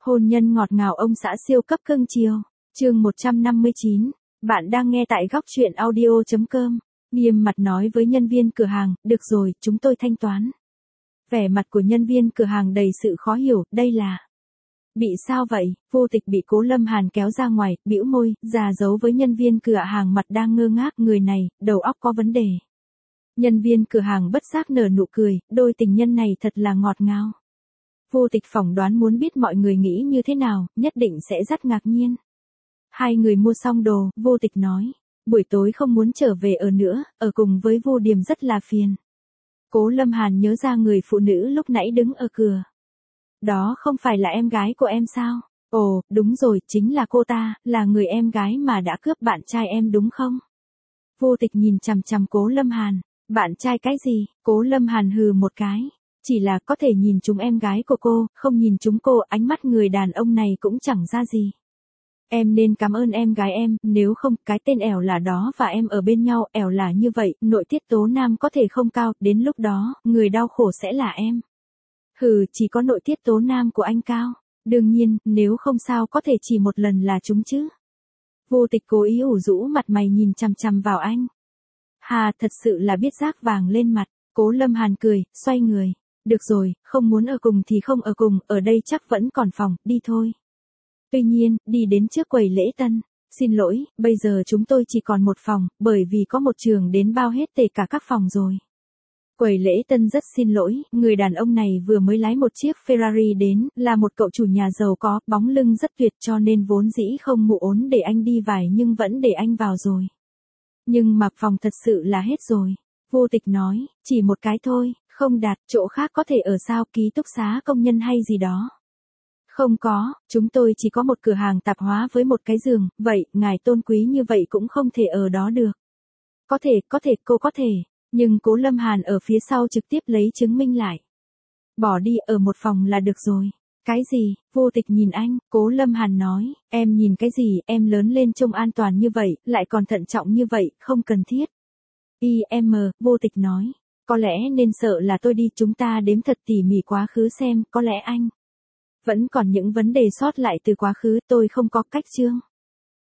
Hôn nhân ngọt ngào ông xã siêu cấp cưng chiều. Chương 159. Bạn đang nghe tại góc truyện audio.com. Nghiêm mặt nói với nhân viên cửa hàng, được rồi, chúng tôi thanh toán. Vẻ mặt của nhân viên cửa hàng đầy sự khó hiểu, đây là... Bị sao vậy? Vô Tịch bị Cố Lâm Hàn kéo ra ngoài, bĩu môi, già giấu với nhân viên cửa hàng mặt đang ngơ ngác, người này, đầu óc có vấn đề. Nhân viên cửa hàng bất giác nở nụ cười, đôi tình nhân này thật là ngọt ngào. Vô Tịch phỏng đoán muốn biết mọi người nghĩ như thế nào, nhất định sẽ rất ngạc nhiên. Hai người mua xong đồ, Vô Tịch nói, buổi tối không muốn trở về ở nữa, ở cùng với Vô Điềm rất là phiền. Cố Lâm Hàn nhớ ra người phụ nữ lúc nãy đứng ở cửa. Đó không phải là em gái của em sao? Ồ, đúng rồi, chính là cô ta, là người em gái mà đã cướp bạn trai em đúng không? Vô Tịch nhìn chằm chằm Cố Lâm Hàn, bạn trai cái gì? Cố Lâm Hàn hừ một cái. Chỉ là có thể nhìn chúng em gái của cô, không nhìn chúng cô, ánh mắt người đàn ông này cũng chẳng ra gì. Em nên cảm ơn em gái em, nếu không, cái tên ẻo là đó và em ở bên nhau, ẻo là như vậy, nội tiết tố nam có thể không cao, đến lúc đó, người đau khổ sẽ là em. Hừ, chỉ có nội tiết tố nam của anh cao. Đương nhiên, nếu không sao có thể chỉ một lần là chúng chứ. Vô Tịch cố ý ủ rũ mặt mày nhìn chằm chằm vào anh. Hà, thật sự là biết rác vàng lên mặt. Cố Lâm Hàn cười, xoay người. Được rồi, không muốn ở cùng thì không ở cùng, ở đây chắc vẫn còn phòng, đi thôi. Tuy nhiên, đi đến trước quầy lễ tân. Xin lỗi, bây giờ chúng tôi chỉ còn một phòng, bởi vì có một trường đến bao hết tất cả các phòng rồi. Quầy lễ tân rất xin lỗi, người đàn ông này vừa mới lái một chiếc Ferrari đến, là một cậu chủ nhà giàu có, bóng lưng rất tuyệt cho nên vốn dĩ không mụ ốn để anh đi vài nhưng vẫn để anh vào rồi. Nhưng mà phòng thật sự là hết rồi. Vô Tịch nói, chỉ một cái thôi, không đạt, chỗ khác có thể ở sao, ký túc xá công nhân hay gì đó. Không có, chúng tôi chỉ có một cửa hàng tạp hóa với một cái giường, vậy, ngài tôn quý như vậy cũng không thể ở đó được. Có thể, cô có thể. Nhưng Cố Lâm Hàn ở phía sau trực tiếp lấy chứng minh lại. Bỏ đi, ở một phòng là được rồi. Cái gì? Vô Tịch nhìn anh, Cố Lâm Hàn nói, em nhìn cái gì, em lớn lên trông an toàn như vậy, lại còn thận trọng như vậy, không cần thiết. Vô Tịch nói, có lẽ nên sợ là tôi đi, chúng ta đếm thật tỉ mỉ quá khứ xem, có lẽ anh vẫn còn những vấn đề sót lại từ quá khứ, tôi không có cách chương.